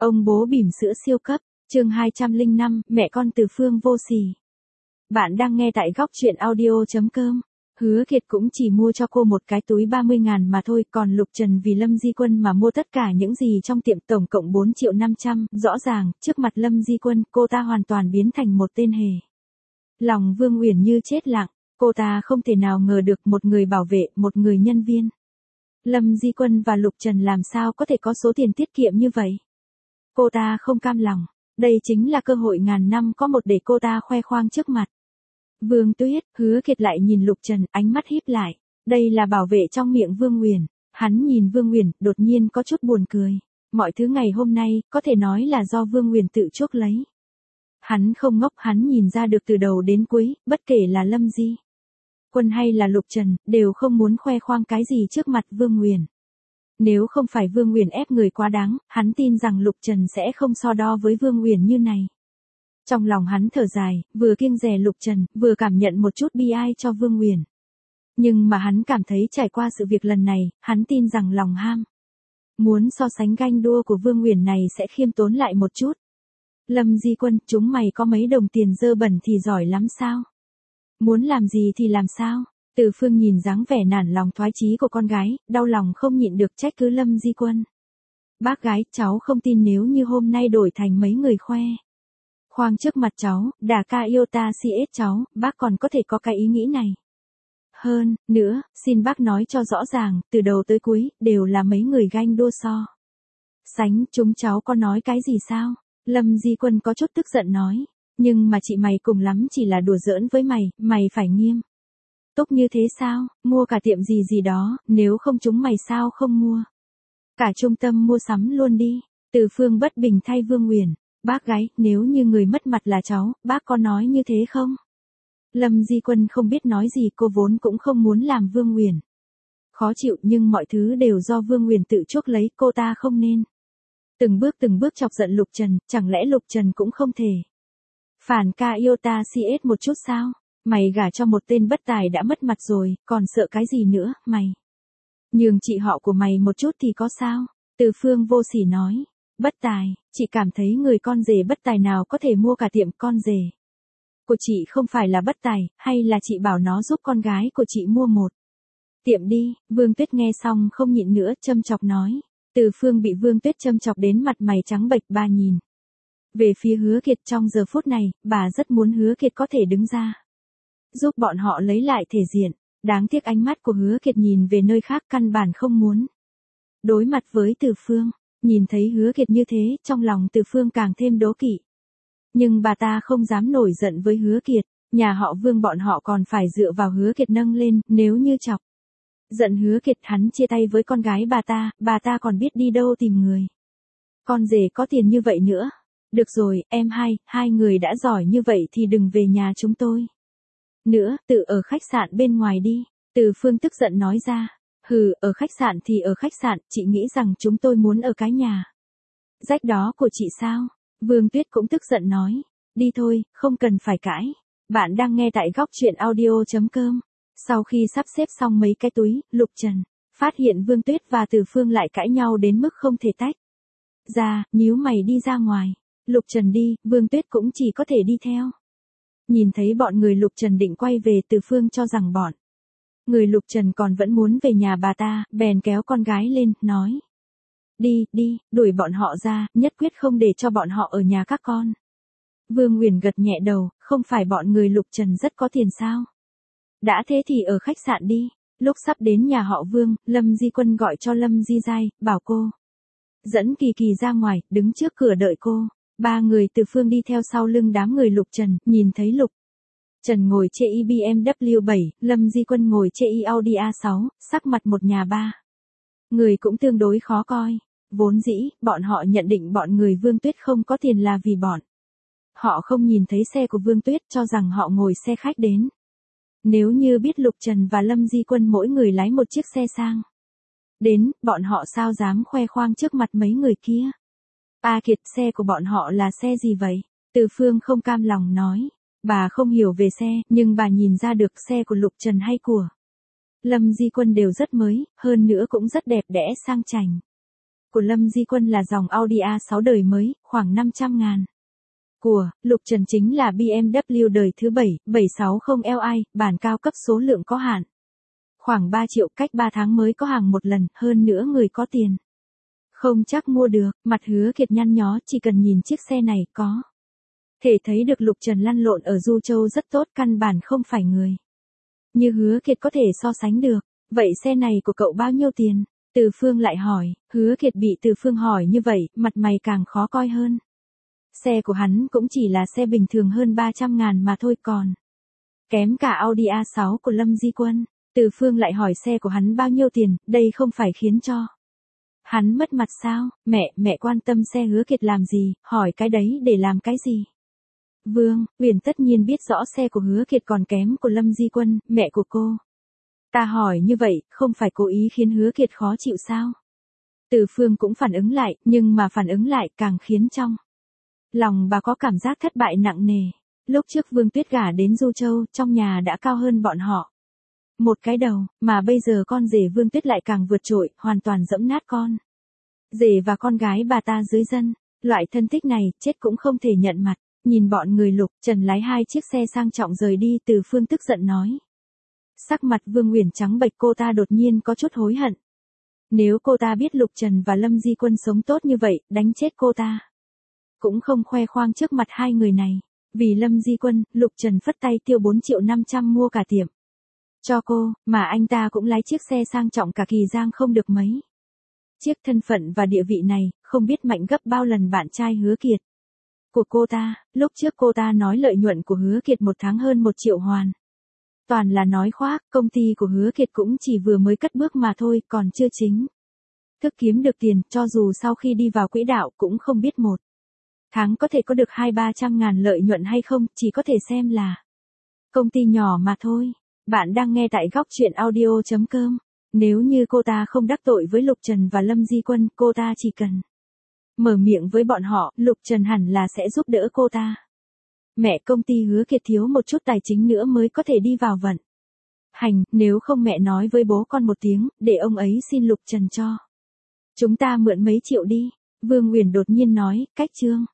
Ông bố bỉm sữa siêu cấp, chương 205, mẹ con Từ Phương vô sỉ. Bạn đang nghe tại góc truyện audio.com. Hứa Kiệt cũng chỉ mua cho cô một cái túi 30.000 mà thôi, còn Lục Trần vì Lâm Di Quân mà mua tất cả những gì trong tiệm tổng cộng 4.500.000, rõ ràng, trước mặt Lâm Di Quân, cô ta hoàn toàn biến thành một tên hề. Lòng Vương Uyển như chết lặng, cô ta không thể nào ngờ được một người bảo vệ, một người nhân viên. Lâm Di Quân và Lục Trần làm sao có thể có số tiền tiết kiệm như vậy? Cô ta không cam lòng, đây chính là cơ hội ngàn năm có một để cô ta khoe khoang trước mặt. Vương Tuyết, Hứa Kiệt lại nhìn Lục Trần, ánh mắt híp lại, đây là bảo vệ trong miệng Vương Uyển. Hắn nhìn Vương Uyển, đột nhiên có chút buồn cười. Mọi thứ ngày hôm nay, có thể nói là do Vương Uyển tự chuốc lấy. Hắn không ngốc, hắn nhìn ra được từ đầu đến cuối, bất kể là Lâm Di Quân hay là Lục Trần, đều không muốn khoe khoang cái gì trước mặt Vương Uyển. Nếu không phải Vương Uyển ép người quá đáng, hắn tin rằng Lục Trần sẽ không so đo với Vương Uyển như này. Trong lòng hắn thở dài, vừa kiêng dè Lục Trần, vừa cảm nhận một chút bi ai cho Vương Uyển. Nhưng mà hắn cảm thấy trải qua sự việc lần này, hắn tin rằng lòng ham muốn so sánh ganh đua của Vương Uyển này sẽ khiêm tốn lại một chút. Lâm Di Quân, chúng mày có mấy đồng tiền dơ bẩn thì giỏi lắm sao? Muốn làm gì thì làm sao? Từ Phương nhìn dáng vẻ nản lòng thoái chí của con gái, đau lòng không nhịn được trách cứ Lâm Di Quân. Bác gái, cháu không tin nếu như hôm nay đổi thành mấy người khoe khoang trước mặt cháu, đà ca yêu ta si ết cháu, bác còn có thể có cái ý nghĩ này. Hơn nữa, xin bác nói cho rõ ràng, từ đầu tới cuối, đều là mấy người ganh đua so sánh, chúng cháu có nói cái gì sao? Lâm Di Quân có chút tức giận nói, nhưng mà chị mày cùng lắm chỉ là đùa giỡn với mày phải nghiêm túc như thế sao? Mua cả tiệm gì gì đó, nếu không chúng mày sao không mua cả trung tâm mua sắm luôn đi. Từ Phương bất bình thay Vương Uyển, bác gái, nếu như người mất mặt là cháu, bác có nói như thế không? Lâm Di Quân không biết nói gì, cô vốn cũng không muốn làm Vương Uyển khó chịu, nhưng mọi thứ đều do Vương Uyển tự chuốc lấy, cô ta không nên từng bước chọc giận Lục Trần, chẳng lẽ Lục Trần cũng không thể phản ca yêu ta si ết một chút sao? Mày gả cho một tên bất tài đã mất mặt rồi, còn sợ cái gì nữa, mày nhường chị họ của mày một chút thì có sao? Từ Phương vô sỉ nói, bất tài, chị cảm thấy người con rể bất tài nào có thể mua cả tiệm. Con rể của chị không phải là bất tài, hay là chị bảo nó giúp con gái của chị mua một tiệm đi? Vương Tuyết nghe xong không nhịn nữa, châm chọc nói. Từ Phương bị Vương Tuyết châm chọc đến mặt mày trắng bệch, bà nhìn về phía Hứa Kiệt. Trong giờ phút này, bà rất muốn Hứa Kiệt có thể đứng ra giúp bọn họ lấy lại thể diện. Đáng tiếc ánh mắt của Hứa Kiệt nhìn về nơi khác, căn bản không muốn đối mặt với Từ Phương. Nhìn thấy Hứa Kiệt như thế, trong lòng Từ Phương càng thêm đố kỵ. Nhưng bà ta không dám nổi giận với Hứa Kiệt, nhà họ Vương bọn họ còn phải dựa vào Hứa Kiệt nâng lên, nếu như chọc giận Hứa Kiệt, hắn chia tay với con gái bà ta còn biết đi đâu tìm người con rể có tiền như vậy nữa. Được rồi, em hai người đã giỏi như vậy thì đừng về nhà chúng tôi nữa, tự ở khách sạn bên ngoài đi. Từ Phương tức giận nói ra. Hừ, ở khách sạn thì ở khách sạn, chị nghĩ rằng chúng tôi muốn ở cái nhà rách đó của chị sao? Vương Tuyết cũng tức giận nói. Đi thôi, không cần phải cãi. Bạn đang nghe tại góc truyện audio.com. Sau khi sắp xếp xong mấy cái túi, Lục Trần phát hiện Vương Tuyết và Từ Phương lại cãi nhau đến mức không thể tách ra, nhíu mày đi ra ngoài. Lục Trần đi, Vương Tuyết cũng chỉ có thể đi theo. Nhìn thấy bọn người Lục Trần định quay về, Từ Phương cho rằng bọn người Lục Trần còn vẫn muốn về nhà bà ta, bèn kéo con gái lên, nói. Đi, đuổi bọn họ ra, nhất quyết không để cho bọn họ ở nhà các con. Vương Uyển gật nhẹ đầu, không phải bọn người Lục Trần rất có tiền sao? Đã thế thì ở khách sạn đi. Lúc sắp đến nhà họ Vương, Lâm Di Quân gọi cho Lâm Di Giai, bảo cô dẫn Kỳ Kỳ ra ngoài, đứng trước cửa đợi cô. Ba người Từ Phương đi theo sau lưng đám người Lục Trần, nhìn thấy Lục Trần ngồi chê y BMW 7, Lâm Di Quân ngồi chê y Audi A6, sắc mặt một nhà ba người cũng tương đối khó coi. Vốn dĩ, bọn họ nhận định bọn người Vương Tuyết không có tiền là vì bọn họ không nhìn thấy xe của Vương Tuyết, cho rằng họ ngồi xe khách đến. Nếu như biết Lục Trần và Lâm Di Quân mỗi người lái một chiếc xe sang đến, bọn họ sao dám khoe khoang trước mặt mấy người kia. A Kiệt, xe của bọn họ là xe gì vậy? Từ Phương không cam lòng nói. Bà không hiểu về xe, nhưng bà nhìn ra được xe của Lục Trần hay của Lâm Di Quân đều rất mới, hơn nữa cũng rất đẹp đẽ sang chảnh. của Lâm Di Quân là dòng Audi A6 đời mới, khoảng 500.000. Của Lục Trần chính là BMW đời thứ 7, 760Li, bản cao cấp số lượng có hạn. Khoảng 3 triệu, cách 3 tháng mới có hàng một lần, hơn nữa người có tiền không chắc mua được. Mặt Hứa Kiệt nhăn nhó, chỉ cần nhìn chiếc xe này có thể thấy được Lục Trần lăn lộn ở Du Châu rất tốt, căn bản không phải người như Hứa Kiệt có thể so sánh được. Vậy xe này của cậu bao nhiêu tiền? Từ Phương lại hỏi. Hứa Kiệt bị Từ Phương hỏi như vậy, mặt mày càng khó coi hơn. Xe của hắn cũng chỉ là xe bình thường hơn 300.000 mà thôi, còn kém cả Audi A6 của Lâm Di Quân. Từ Phương lại hỏi xe của hắn bao nhiêu tiền, đây không phải khiến cho hắn mất mặt sao? Mẹ quan tâm xe Hứa Kiệt làm gì, hỏi cái đấy để làm cái gì? Vương Uyển tất nhiên biết rõ xe của Hứa Kiệt còn kém của Lâm Di Quân, mẹ của cô. Ta hỏi như vậy, không phải cố ý khiến Hứa Kiệt khó chịu sao? Từ Phương cũng phản ứng lại, nhưng mà phản ứng lại càng khiến trong lòng bà có cảm giác thất bại nặng nề. Lúc trước Vương Tuyết gả đến Du Châu, trong nhà đã cao hơn bọn họ một cái đầu, mà bây giờ con rể Vương Tuyết lại càng vượt trội, hoàn toàn dẫm nát con rể và con gái bà ta dưới dân. Loại thân thích này, chết cũng không thể nhận mặt. Nhìn bọn người Lục Trần lái 2 chiếc xe sang trọng rời đi, Từ Phương tức giận nói. Sắc mặt Vương Uyển trắng bệch, cô ta đột nhiên có chút hối hận. Nếu cô ta biết Lục Trần và Lâm Di Quân sống tốt như vậy, đánh chết cô ta cũng không khoe khoang trước mặt hai người này. Vì Lâm Di Quân, Lục Trần phất tay tiêu 4.500.000 mua cả tiệm cho cô, mà anh ta cũng lái chiếc xe sang trọng cả Kỳ Giang không được mấy. Chiếc thân phận và địa vị này, không biết mạnh gấp bao lần bạn trai Hứa Kiệt của cô ta. Lúc trước cô ta nói lợi nhuận của Hứa Kiệt một tháng hơn 1 triệu hoàn. Toàn là nói khoác, công ty của Hứa Kiệt cũng chỉ vừa mới cất bước mà thôi, còn chưa chính thức kiếm được tiền, cho dù sau khi đi vào quỹ đạo cũng không biết một tháng có thể có được 200-300 ngàn lợi nhuận hay không, chỉ có thể xem là công ty nhỏ mà thôi. Bạn đang nghe tại góc truyện audio.com. Nếu như cô ta không đắc tội với Lục Trần và Lâm Di Quân, cô ta chỉ cần mở miệng với bọn họ, Lục Trần hẳn là sẽ giúp đỡ cô ta. Mẹ, công ty Hứa Kiệt thiếu một chút tài chính nữa mới có thể đi vào vận hành, nếu không mẹ nói với bố con một tiếng, để ông ấy xin Lục Trần cho chúng ta mượn mấy triệu đi. Vương Uyển đột nhiên nói, cách Trương